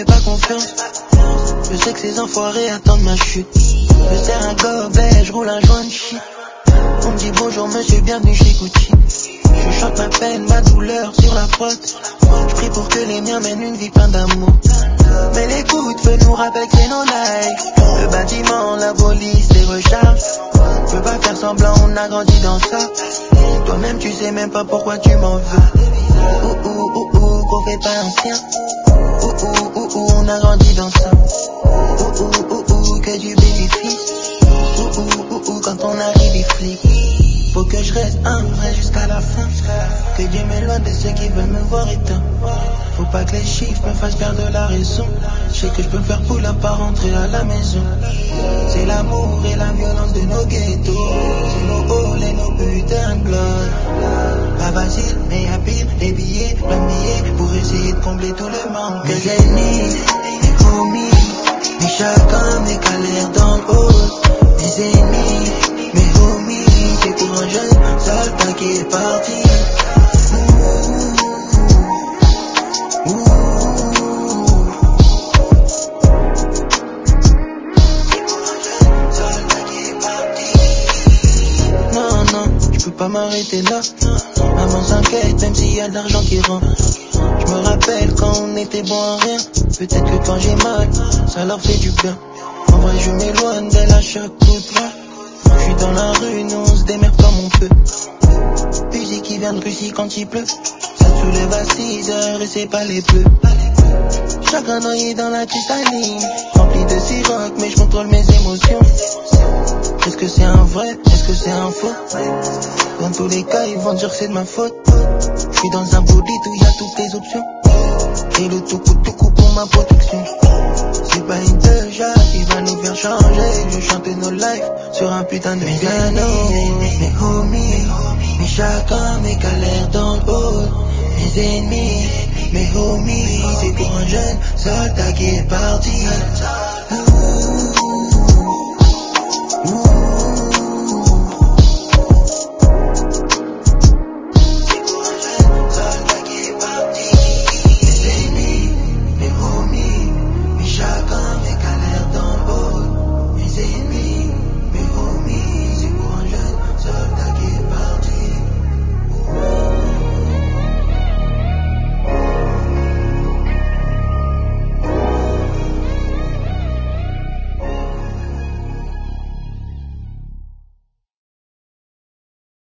fais pas confiance. Je sais que ces enfoirés attendent ma chute. Je sers un gobelet, je roule un joint de shit. On me dit bonjour monsieur, bienvenue chez Gucci. Je chante ma peine, ma douleur sur la prod. Je prie pour que les miens mènent une vie pleine d'amour. Mais les coups de feu nous rappellent que c'est nos lives. Le bâtiment, la police, les recharges. Je peux pas faire semblant, on a grandi dans ça. Toi-même tu sais même pas pourquoi tu m'en veux. Ouh ouh ouh ouh, qu'on fait pas ancien. Ouh ouh ouh ouh, on a grandi dans ça. Ouh ouh ouh ouh, que du bénéfice. Ouh ouh ouh ouh, quand on arrive les flics. Faut que je reste humble, vrai jusqu'à la fin. Que Dieu m'éloigne de ceux qui veulent me voir éteint. Faut pas que les chiffres me fassent perdre la raison. Je sais que je peux faire pour la pas rentrer à la maison. C'est l'amour et la violence de nos ghettos. C'est nos halls et nos putains de blood. Pas facile, mais y'a pire, des billets, plein de billets, pour essayer de combler tout le manque. Mes ennemis, mes homies, mais chacun mes galères dans le haut. Mes ennemis, mes homies, c'est pour un jeune soldat qui est parti. Non, non, je peux pas m'arrêter là. Maman s'inquiète même s'il y a de l'argent qui rentre. Je me rappelle quand on était bon à rien. Peut-être que quand j'ai mal, ça leur fait du bien. En vrai je m'éloigne d'elle à chaque coup de main. Je suis dans la rue, nous on se démerde comme on peut. Musique qui vient de Russie quand il pleut. Ça te soulève à 6 heures et c'est pas les bleus. Chacun noyé dans la cristalline, rempli de siroc mais je contrôle mes émotions. Est-ce que c'est un vrai, est-ce que c'est un faux? Dans tous les cas ils vont dire que c'est de ma faute. Je suis dans un bolide où il y a toutes les options. Et le tout coup pour ma protection. C'est pas une déjà qui va nous faire changer. Je chante nos lives sur un putain de piano. Mes homies, mais chacun mes galères dans le haut. Mes ennemis, mes homies, c'est pour un jeune soldat qui est parti.